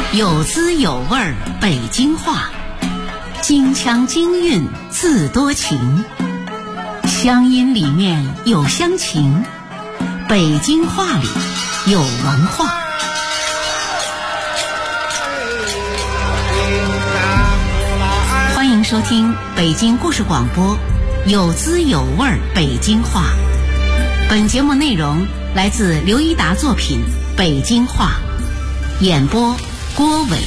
有滋有味儿北京话，京腔京韵字多情，乡音里面有乡情，北京话里有文化。欢迎收听北京故事广播有滋有味儿北京话。本节目内容来自刘一达作品《北京话》，演播郭伟。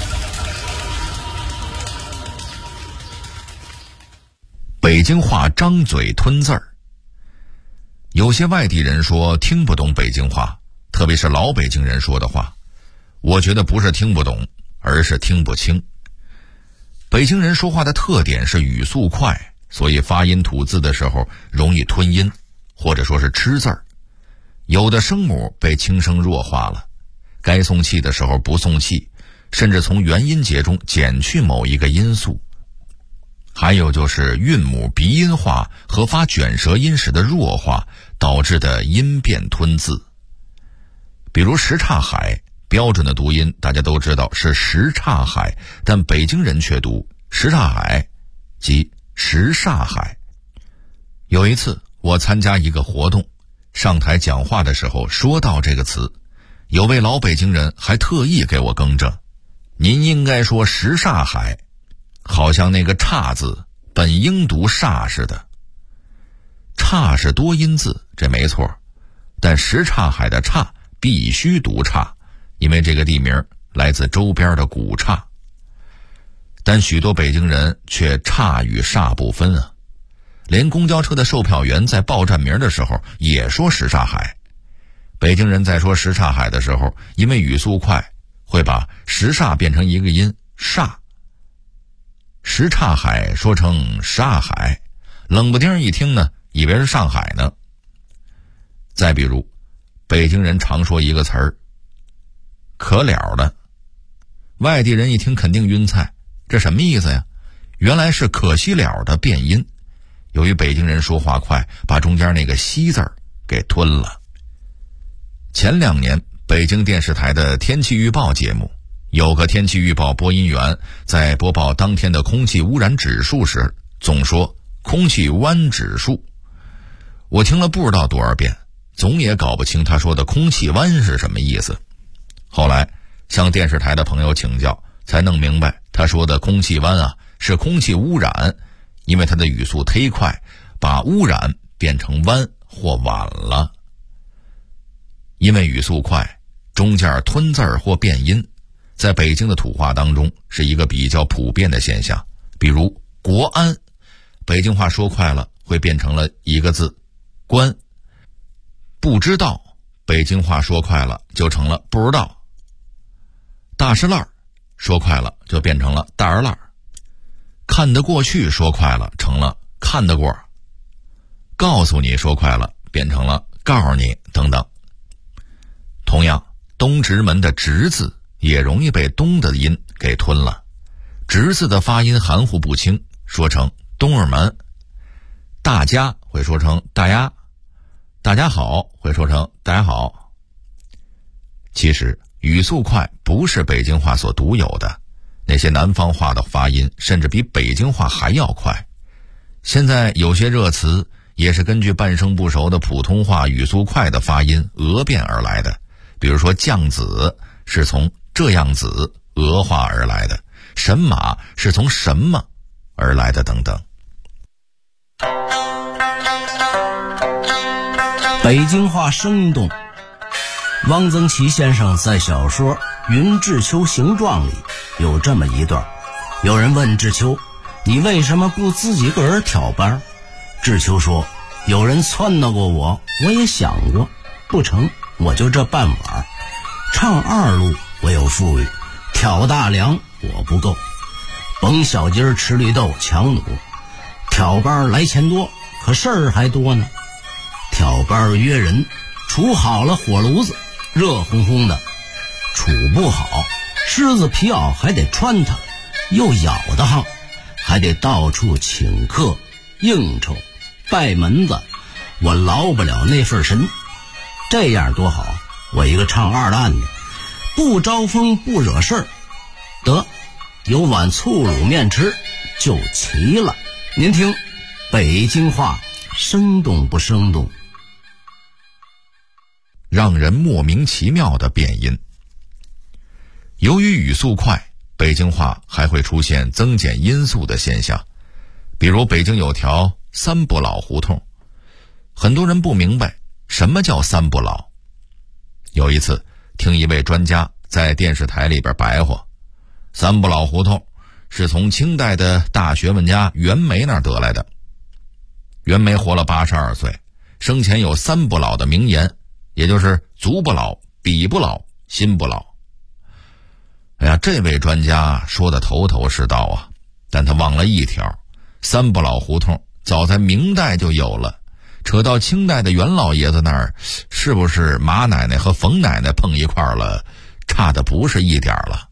北京话张嘴吞字儿，有些外地人说听不懂北京话，特别是老北京人说的话，我觉得不是听不懂，而是听不清。北京人说话的特点是语速快，所以发音吐字的时候容易吞音，或者说是吃字儿。有的声母被轻声弱化了，该送气的时候不送气，甚至从元音节中减去某一个音素。还有就是韵母鼻音化和发卷舌音时的弱化导致的音变吞字。比如什刹海，标准的读音大家都知道是什刹海，但北京人却读什刹海，即什刹海。有一次我参加一个活动，上台讲话的时候说到这个词，有位老北京人还特意给我更正，您应该说什刹海，好像那个刹字本应读煞似的。刹是多音字，这没错，但什刹海的刹必须读刹，因为这个地名来自周边的古刹。但许多北京人却刹与煞不分啊，连公交车的售票员在报站名的时候也说什刹海。北京人在说什刹海的时候，因为语速快，会把什刹变成一个音煞，什刹海说成煞海，冷不丁一听呢，以为是上海呢。再比如北京人常说一个词儿可了的，外地人一听肯定晕菜，这什么意思呀？原来是可惜了的变音，由于北京人说话快，把中间那个西字儿给吞了。前2年北京电视台的天气预报节目，有个天气预报播音员在播报当天的空气污染指数时总说空气湾指数，我听了不知道多少遍，总也搞不清他说的空气湾是什么意思。后来向电视台的朋友请教，才弄明白他说的空气湾啊是空气污染，因为他的语速忒快，把污染变成湾或晚了。因为语速快，中间吞字儿或变音，在北京的土话当中是一个比较普遍的现象。比如国安，北京话说快了会变成了一个字关。不知道，北京话说快了就成了不知道。大石烂说快了就变成了大儿烂。看得过去说快了成了看得过。告诉你说快了变成了告诉你等等。同样，东直门的直字也容易被东的音给吞了，直字的发音含糊不清，说成东儿门。大家会说成大家，大家好会说成大家好。其实语速快不是北京话所独有的，那些南方话的发音甚至比北京话还要快。现在有些热词也是根据半生不熟的普通话语速快的发音讹变而来的，比如说酱子是从这样子讹化而来的，神马是从什么而来的等等。 北京话生动，汪曾祺先生在小说《云志秋行状》里有这么一段，有人问志秋，你为什么不自己个儿挑班？志秋说，有人撺掇过我，我也想过，不成，我就这半碗。唱二路我有富裕，挑大梁我不够，甭小鸡儿吃绿豆强弩，挑班来钱多，可事儿还多呢。挑班约人，处好了火炉子，热烘烘的；处不好，狮子皮袄还得穿它，又咬得慌，还得到处请客应酬拜门子，我劳不了那份神。这样多好，我一个唱二烂的， 不招风不惹事儿，得有碗醋卤面吃就齐了。您听北京话生动不生动？ 让人莫名其妙的变音。由于语速快，北京话还会出现增减音素的现象。比如北京有条三不老胡同，很多人不明白什么叫三不老。有一次听一位专家在电视台里边白话，三不老胡同是从清代的大学问家袁枚那儿得来的。袁枚活了82岁，生前有三不老的名言，也就是足不老、笔不老、心不老。哎呀，这位专家说的头头是道啊，但他忘了一条，三不老胡同早在明代就有了，扯到清代的袁老爷子那儿，是不是马奶奶和冯奶奶碰一块儿了，差的不是一点了。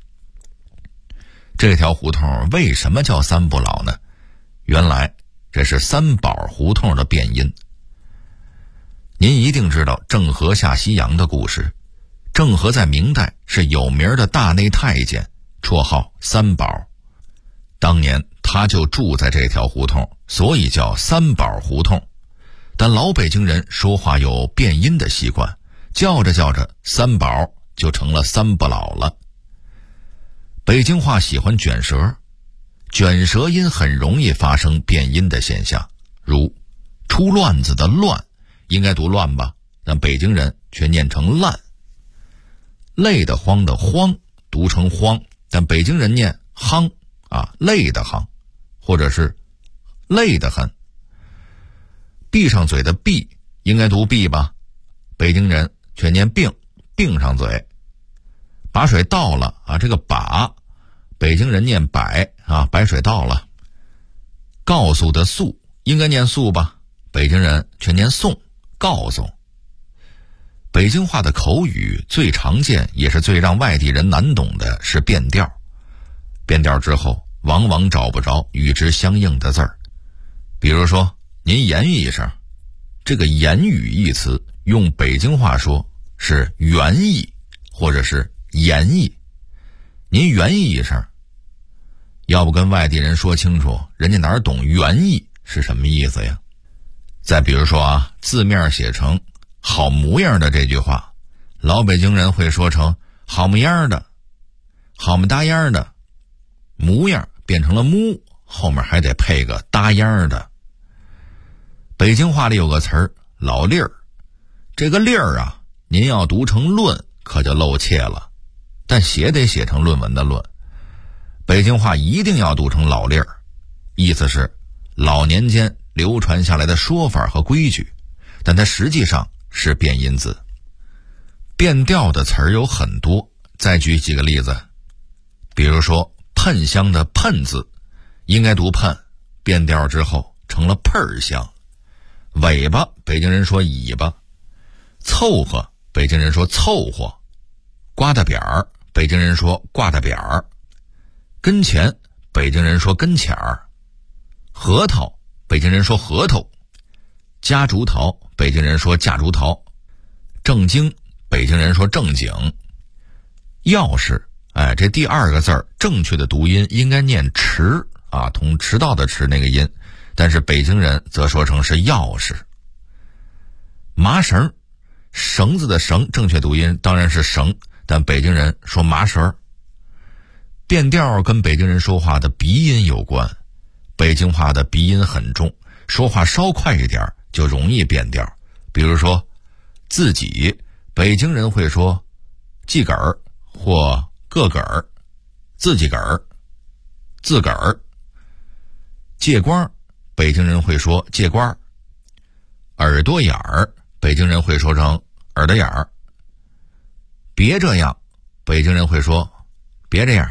这条胡同为什么叫三不老呢？原来这是三宝胡同的变音。您一定知道郑和下西洋的故事。郑和在明代是有名的大内太监，绰号三宝。当年他就住在这条胡同，所以叫三宝胡同。但老北京人说话有变音的习惯，叫着叫着三宝就成了三不老了。北京话喜欢卷舌，卷舌音很容易发生变音的现象，如出乱子的乱应该读乱吧，但北京人却念成烂。累得慌的慌读成慌，但北京人念夯累得慌，或者是累得很。闭上嘴的闭应该读闭吧，北京人却念并，并上嘴。把水倒了这个把北京人念摆白水倒了。告诉的诉应该念诉吧，北京人却念送，告诉。北京话的口语最常见也是最让外地人难懂的是变调。变调之后往往找不着与之相应的字儿。比如说您言语一声，这个言语一词用北京话说是原意或者是言意，您原意一声，要不跟外地人说清楚，人家哪懂原意是什么意思呀？再比如说字面写成好模样的这句话，老北京人会说成好模样的，好么搭样的，模样变成了木，后面还得配个搭样的。北京话里有个词儿老粒儿，这个粒儿您要读成论可就露怯了，但写得写成论文的论。北京话一定要读成老粒儿，意思是老年间流传下来的说法和规矩，但它实际上是变音字。变调的词儿有很多，再举几个例子。比如说喷香的喷字应该读喷，变调之后成了喷儿香。尾巴北京人说尾巴，凑合北京人说凑合，刮大扁儿北京人说刮大扁儿，跟前北京人说跟前儿，核桃北京人说核桃，夹竹桃北京人说夹竹桃，正经北京人说正经。钥匙这第二个字儿正确的读音应该念迟同迟到的迟那个音，但是北京人则说成是钥匙。麻绳，绳子的绳正确读音当然是绳，但北京人说麻绳。变调跟北京人说话的鼻音有关，北京话的鼻音很重，说话稍快一点就容易变调。比如说自己，北京人会说自个儿或个个儿，自己个儿，自个儿。借光，北京人会说借光。耳朵眼儿，北京人会说成耳朵眼儿。别这样，北京人会说别这样。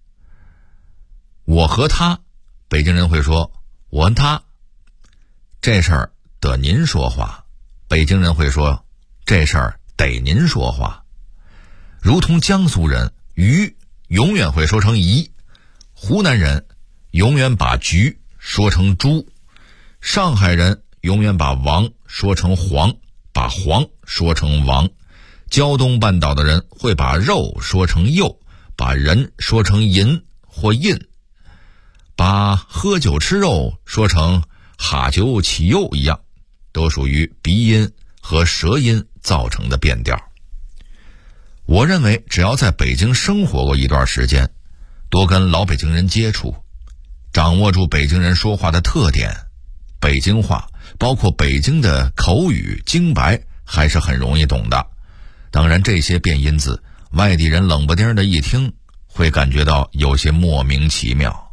我和他，北京人会说我和他。这事儿得您说话，北京人会说这事儿得您说话。如同江苏人鱼永远会说成鱼，湖南人永远把菊说成猪，上海人永远把王说成黄，把黄说成王， 胶东半岛的人会把肉说成肉，把人说成银或印，把喝酒吃肉说成哈酒起肉一样，都属于鼻音和舌音造成的变调。我认为只要在北京生活过一段时间，多跟老北京人接触，掌握住北京人说话的特点，北京话包括北京的口语京白还是很容易懂的。当然这些变音字外地人冷不丁的一听会感觉到有些莫名其妙。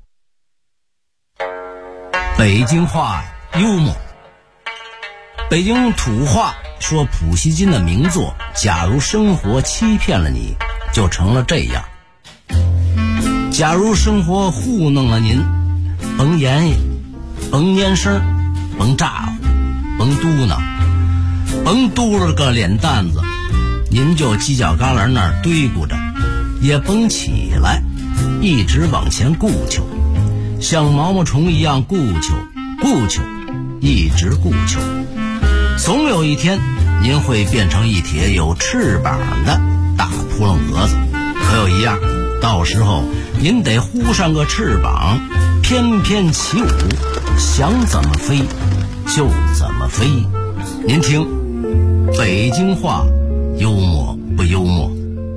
北京话幽默。北京土话说普希金的名作假如生活欺骗了你，就成了这样。假如生活糊弄了您，甭言语，甭蔫声，甭咋呼，甭嘟囔，甭嘟了个脸蛋子，您就犄角旮旯那儿堆咕着，也甭起来，一直往前顾求，像毛毛虫一样顾求，一直顾求。总有一天您会变成一帖有翅膀的大扑棱蛾子，可有一样，到时候您得呼上个翅膀，翩翩起舞，想怎么飞就怎么飞。您听，北京话幽默不幽默？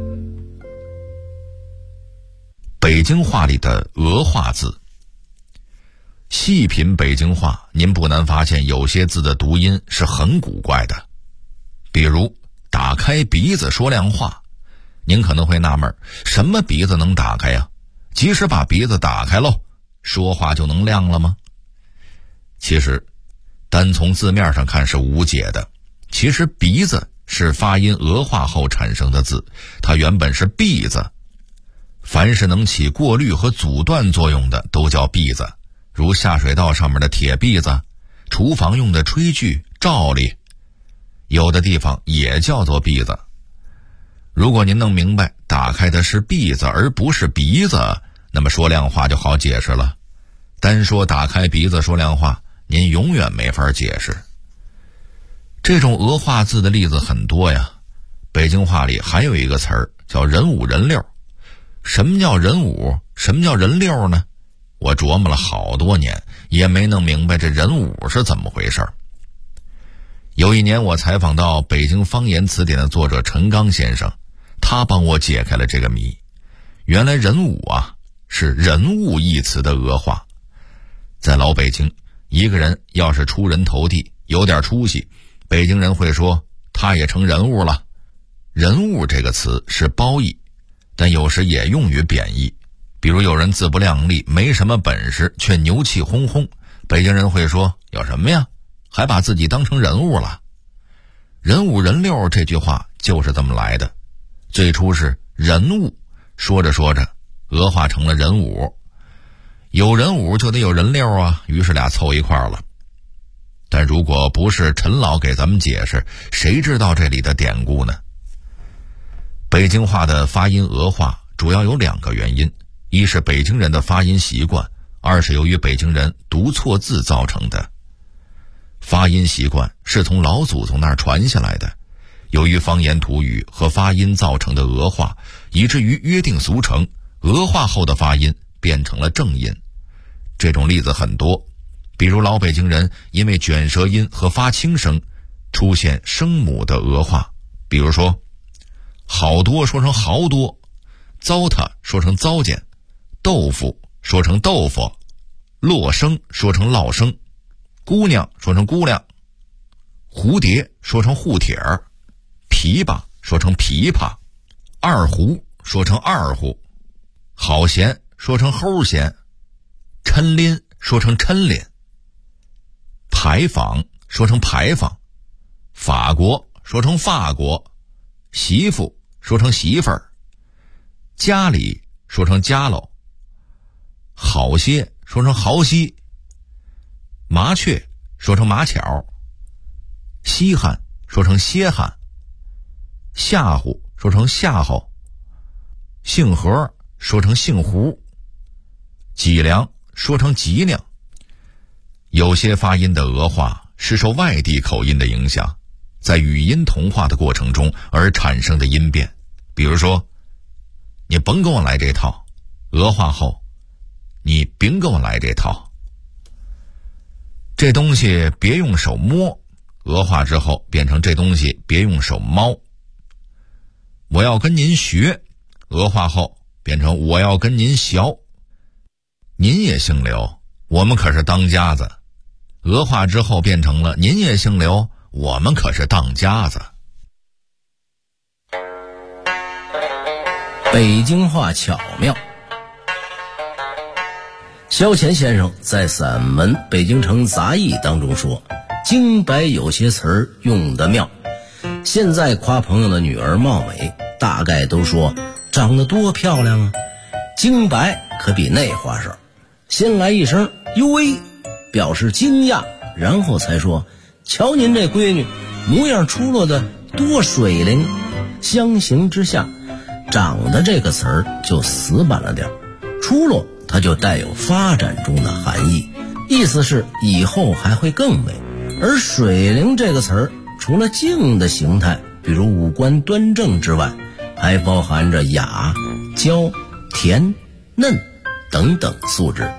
北京话里的俄化字，细品北京话，您不难发现有些字的读音是很古怪的。比如打开鼻子说亮话，您可能会纳闷，什么鼻子能打开呀？即使把鼻子打开喽，说话就能亮了吗？其实单从字面上看是无解的。其实鼻子是发音俄化后产生的字，它原本是篦子，凡是能起过滤和阻断作用的都叫篦子，如下水道上面的铁篦子，厨房用的炊具、罩笠，有的地方也叫做篦子。如果您能明白打开的是篦子而不是鼻子，那么说亮话就好解释了。单说打开鼻子说亮话，您永远没法解释。这种俄化字的例子很多呀。北京话里还有一个词儿叫人五人六。什么叫人五？什么叫人六呢？我琢磨了好多年，也没弄明白这人五是怎么回事。有一年我采访到北京方言词典的作者陈刚先生，他帮我解开了这个谜。原来人五啊是人物一词的俄化。在老北京，一个人要是出人头地，有点出息，北京人会说他也成人物了。人物这个词是褒义，但有时也用于贬义。比如有人自不量力，没什么本事，却牛气哄哄，北京人会说有什么呀，还把自己当成人物了。人五人六这句话就是这么来的。最初是人物，说着说着俄化成了人五，有人五就得有人六啊，于是俩凑一块了。但如果不是陈老给咱们解释，谁知道这里的典故呢？北京话的发音俄化主要有两个原因，一是北京人的发音习惯，二是由于北京人读错字造成的。发音习惯是从老祖宗那儿传下来的，由于方言土语和发音造成的俄化，以至于约定俗成，俄化后的发音变成了正音。这种例子很多，比如老北京人因为卷舌音和发轻声出现声母的俄化，比如说好多说成好多，糟蹋说成糟践，豆腐说成豆腐，落生说成落生，姑娘说成姑娘，蝴蝶说成蝴蝶儿，琵琶说成琵琶，二胡说成二胡，好闲说成齁闲，抻拎说成抻拎，牌坊说成牌坊，法国说成法国，媳妇说成媳妇儿，家里说成家喽，好些说成好些，麻雀说成麻巧，稀罕说成歇罕，吓唬说成吓唬，杏核说成杏核，脊梁说成脊梁。有些发音的俄化是受外地口音的影响， 在语音同化的过程中而产生的音变。比如说，你甭跟我来这套，俄化后，你别跟我来这套。这东西别用手摸，俄化之后变成这东西别用手摸。我要跟您学，俄化后变成我要跟您学。您也姓刘，我们可是当家子。俄化之后变成了您也姓刘，我们可是当家子。 北京话巧妙。萧乾先生在散文《北京城杂艺》当中说，京白有些词儿用得妙。现在夸朋友的女儿貌美，大概都说长得多漂亮啊。京白可比那花哨，先来一声哟喂，表示惊讶，然后才说瞧您这闺女模样出落的多水灵。相形之下，长得这个词儿就死板了点，出落它就带有发展中的含义，意思是以后还会更美。而水灵这个词儿除了静的形态，比如五官端正之外，还包含着雅、娇、甜、嫩等等素质。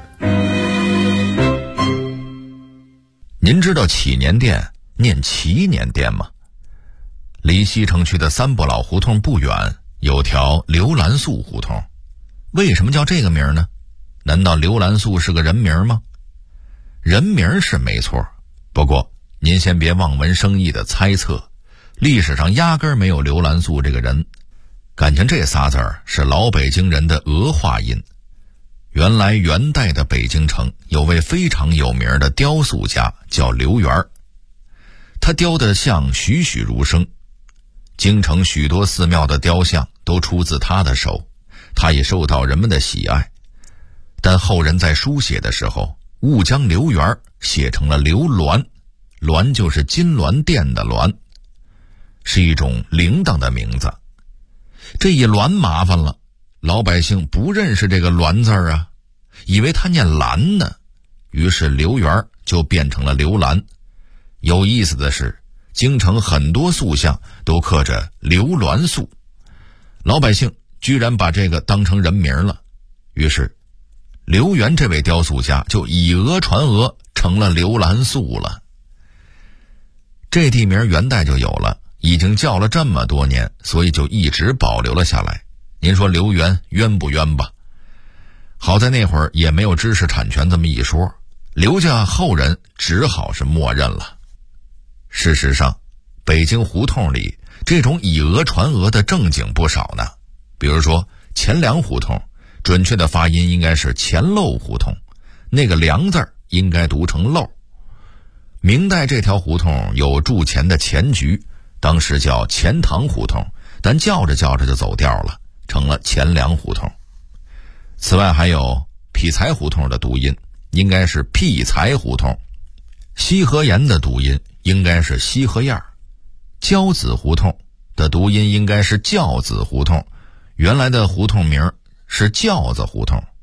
您知道祈年殿念祈年殿吗？离西城区的三不老胡同不远有条刘兰素胡同。为什么叫这个名呢？难道刘兰素是个人名吗？人名是没错，不过您先别望文生义的猜测，历史上压根儿没有刘兰素这个人。感情这仨字儿是老北京人的俄化音。原来元代的北京城有位非常有名的雕塑家叫刘源，他雕的像栩栩如生，京城许多寺庙的雕像都出自他的手，他也受到人们的喜爱。但后人在书写的时候误将刘源写成了刘銮，銮就是金銮殿的銮，是一种铃铛的名字。这一銮麻烦了，老百姓不认识这个銮字啊，以为他念兰呢，于是刘源就变成了刘兰。有意思的是，京城很多塑像都刻着刘銮塑，老百姓居然把这个当成人名了，于是刘源这位雕塑家就以讹传讹，成了刘兰素了。这地名元代就有了，已经叫了这么多年，所以就一直保留了下来。您说刘源冤不冤吧？好在那会儿也没有知识产权这么一说，刘家后人只好是默认了。事实上，北京胡同里这种以讹传讹的正经不少呢。比如说钱粮胡同，准确的发音应该是钱漏胡同，那个粮字应该读成漏。明代这条胡同有铸钱的钱局，当时叫钱塘胡同，但叫着叫着就走调了，成了钱粮胡同。此外还有劈柴胡同的读音应该是辟财胡同，西河沿的读音应该是西河沿，交子胡同的读音应该是教子胡同，原来的胡同名是轿子胡同。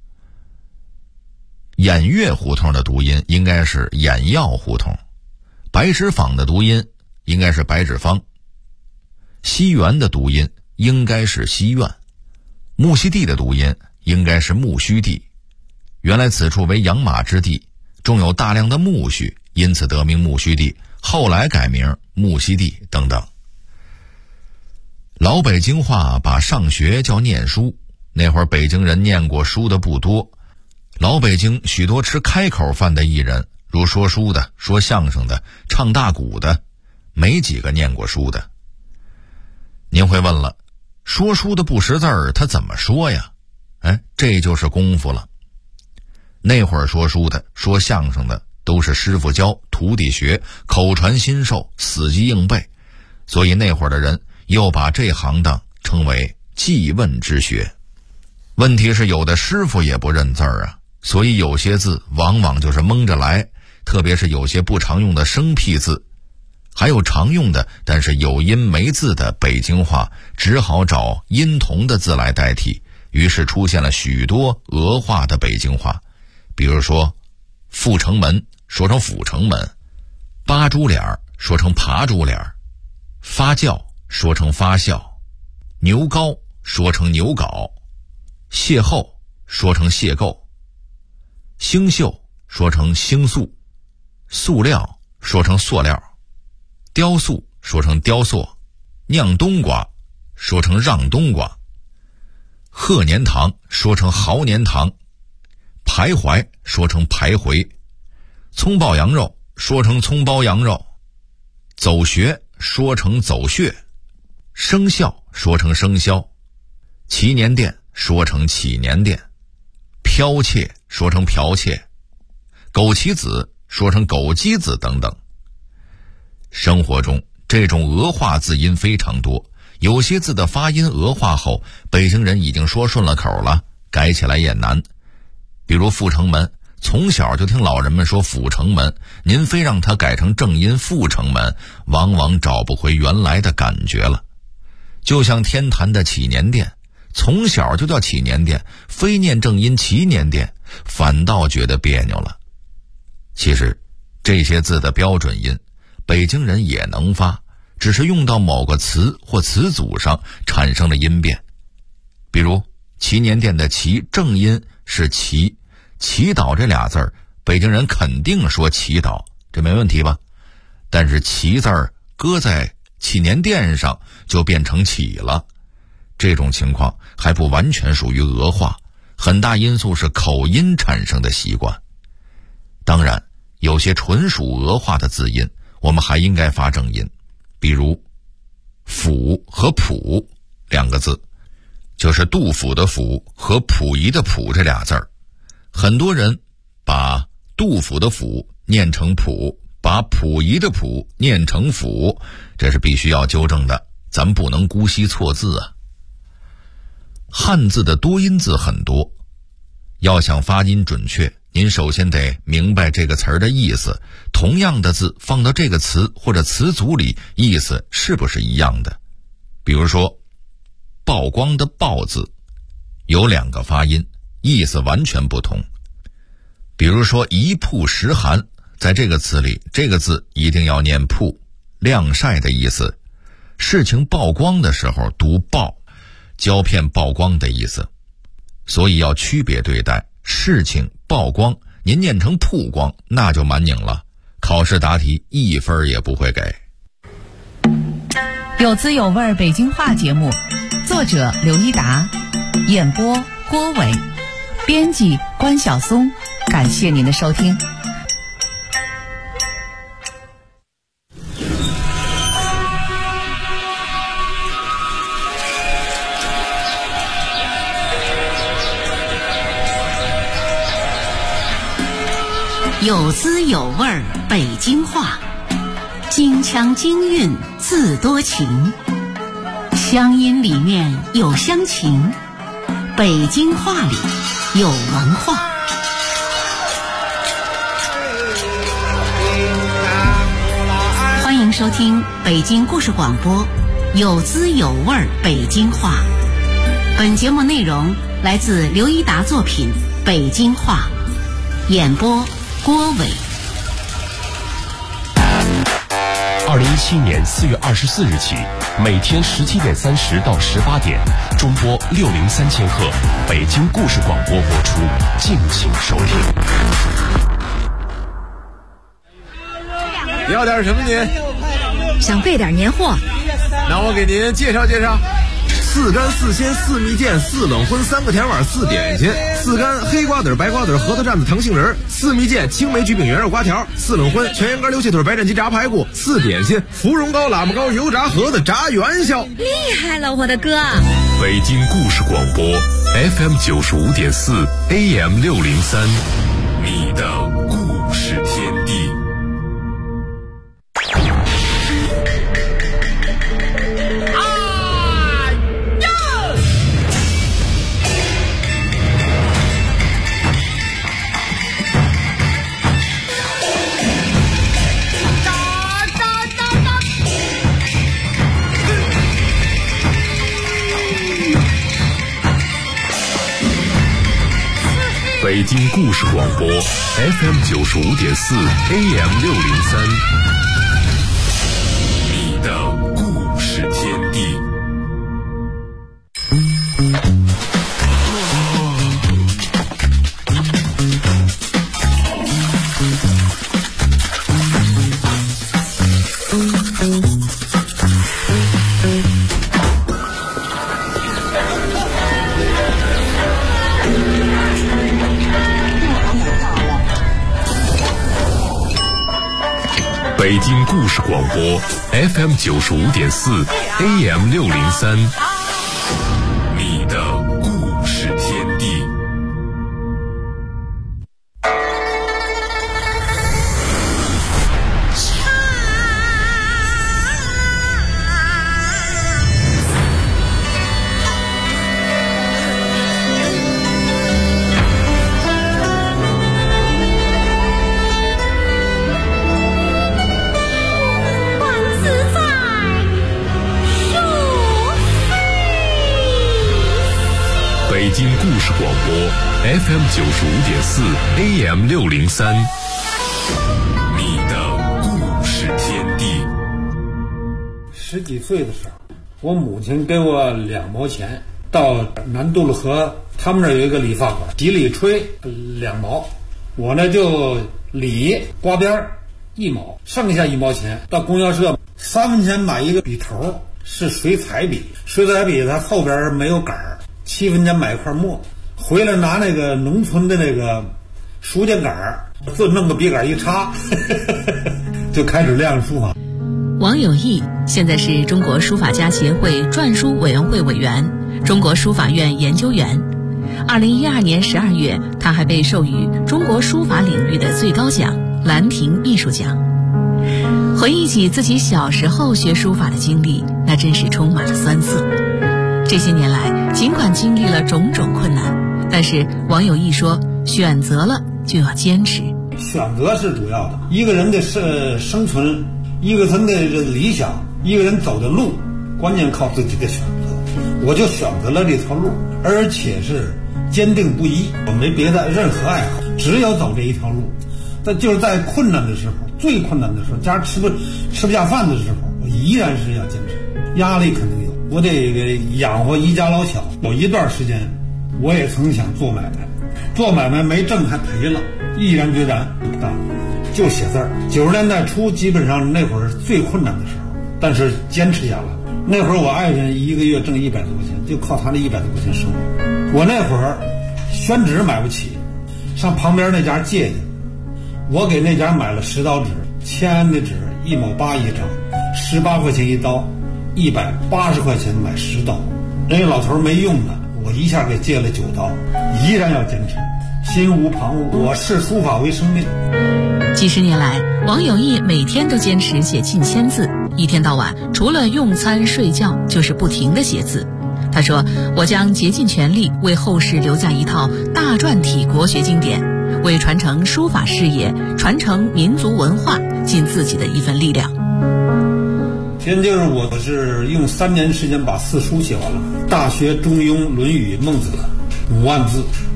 偃月胡同的读音应该是偃药胡同，白纸坊的读音应该是白纸坊，西园的读音应该是西苑，木樨地的读音应该是木须地。原来此处为养马之地，种有大量的苜蓿，因此得名木须地，后来改名木樨地等等。老北京话把上学叫念书，那会儿北京人念过书的不多，老北京许多吃开口饭的艺人，如说书的、说相声的、唱大鼓的，没几个念过书的。您会问了，说书的不识字儿，他怎么说呀？这就是功夫了。那会儿说书的、说相声的都是师傅教，徒弟学，口传心授，死记硬背，所以那会儿的人又把这行当称为记问之学。问题是有的师傅也不认字儿啊，所以有些字往往就是蒙着来，特别是有些不常用的生僻字，还有常用的但是有音没字的北京话，只好找音同的字来代替，于是出现了许多俄化的北京话。比如说阜成门说成阜成门，八珠脸说成爬猪脸；发酵说成发酵；牛膏说成牛睾；邂逅说成邂逅；星宿说成星宿；塑料说成塑料；雕塑说成雕塑；酿冬瓜说成让冬瓜；贺年堂说成豪年堂；徘徊说成徘徊；葱爆羊肉说成葱包羊肉；走穴说成走穴；生肖说成生肖；祈年殿说成祈年殿；剽窃说成剽窃；枸杞子说成枸杞子等等。生活中这种讹化字音非常多，有些字的发音讹化后，北京人已经说顺了口了，改起来也难。比如阜成门，从小就听老人们说阜成门，您非让他改成正音阜成门，往往找不回原来的感觉了。就像天坛的祈年殿，从小就叫祈年殿，非念正音祈年殿，反倒觉得别扭了。其实这些字的标准音北京人也能发，只是用到某个词或词组上产生了音变。比如祈年殿的祈正音是祈，祈祷这俩字儿北京人肯定说祈祷，这没问题吧？但是祈字儿搁在祈年殿上就变成启了，这种情况还不完全属于讹化，很大因素是口音产生的习惯。当然有些纯属讹化的字音我们还应该发正音，比如甫和溥两个字，就是杜甫的甫和溥仪的溥这俩字儿。很多人把杜甫的甫念成溥，把溥仪的溥念成甫，这是必须要纠正的，咱不能姑息错字啊。汉字的多音字很多，要想发音准确，您首先得明白这个词儿的意思，同样的字放到这个词或者词组里，意思是不是一样的。比如说曝光的曝字有两个发音，意思完全不同。比如说一曝十寒，在这个词里，这个字一定要念曝，晾晒的意思。事情曝光的时候读曝，胶片曝光的意思。所以要区别对待，事情曝光您念成曝光，那就蛮拧了，考试答题1分也不会给。 有滋有味北京话节目，作者刘一达，演播郭伟，编辑关晓松，感谢您的收听。 有滋有味北京话，京腔京韵字多情，乡音里面有乡情，北京话里有文化。欢迎收听北京故事广播，有滋有味北京话。本节目内容来自刘一达作品《北京话》，演播郭伟。 2017年4月24日起，每天17点30到18点，中波603千赫，北京故事广播播出，敬请收听。 要点什么您？ 想备点年货。 那我给您介绍介绍。4干4鲜4蜜饯4冷荤3个甜碗4点心，4干黑瓜子白瓜子核桃蘸子糖杏仁，4蜜饯青梅焗饼圆肉瓜条，4冷荤全羊肝溜蟹腿白斩鸡炸排骨，4点心芙蓉糕喇嘛糕油炸盒子炸元宵。 厉害了，我的哥！ 北京故事广播 FM 95.4 AM 603，你的故事天地。北京故事广播 FM 95.4 AM 603。 北京故事广播 FM 95.4 AM 603，你的故事天地。北京故事广播 FM 95.4 AM 603，你的故事天地。 10几岁的时候，我母亲给我2毛钱，到南渡了河，他们那儿有一个理发馆，洗理吹2毛，我呢就理刮边1毛，剩下1毛钱到供销社3分钱买一个笔头，是水彩笔，水彩笔它后边没有杆儿，7分钱买一块墨，回来拿那个农村的那个书架杆儿，就弄个笔杆一插就开始练书法。 王有义现在是中国书法家协会篆书委员会委员、中国书法院研究员。2012年12月，他还被授予中国书法领域的最高奖兰亭艺术奖。回忆起自己小时候学书法的经历，那真是充满了酸涩。这些年来，尽管经历了种种困难，但是王有义说，选择了就要坚持。 选择是主要的，一个人的生存，一个人的理想，一个人走的路，关键靠自己的选择。我就选择了这条路，而且是坚定不移，我没别的任何爱好，只有走这一条路。但就是在困难的时候，最困难的时候，家吃不下饭的时候，我依然是要坚持。压力肯定有，我得养活一家老小。有一段时间，我也曾想做买卖，做买卖没挣还赔了，毅然决然就写字儿。90年代初，基本上那会儿最困难的时候，但是坚持下来。那会儿我爱人一个月挣100多块钱，就靠他那100多块钱生活。我那会儿宣纸买不起，上旁边那家借去，我给那家买了10刀纸，签的纸1毛8一张，18块钱一刀，180块钱买10刀。人家老头没用的，我一下给借了9刀，依然要坚持，心无旁骛。我视书法为生命。 几十年来，王有义每天都坚持写近1000字，一天到晚除了用餐睡觉就是不停地写字。他说，我将竭尽全力为后世留下一套大篆体国学经典，为传承书法事业、传承民族文化尽自己的一份力量。 现就是我是用3年时间把4书写完了，《大学》《中庸》《论语》《孟子》5万字，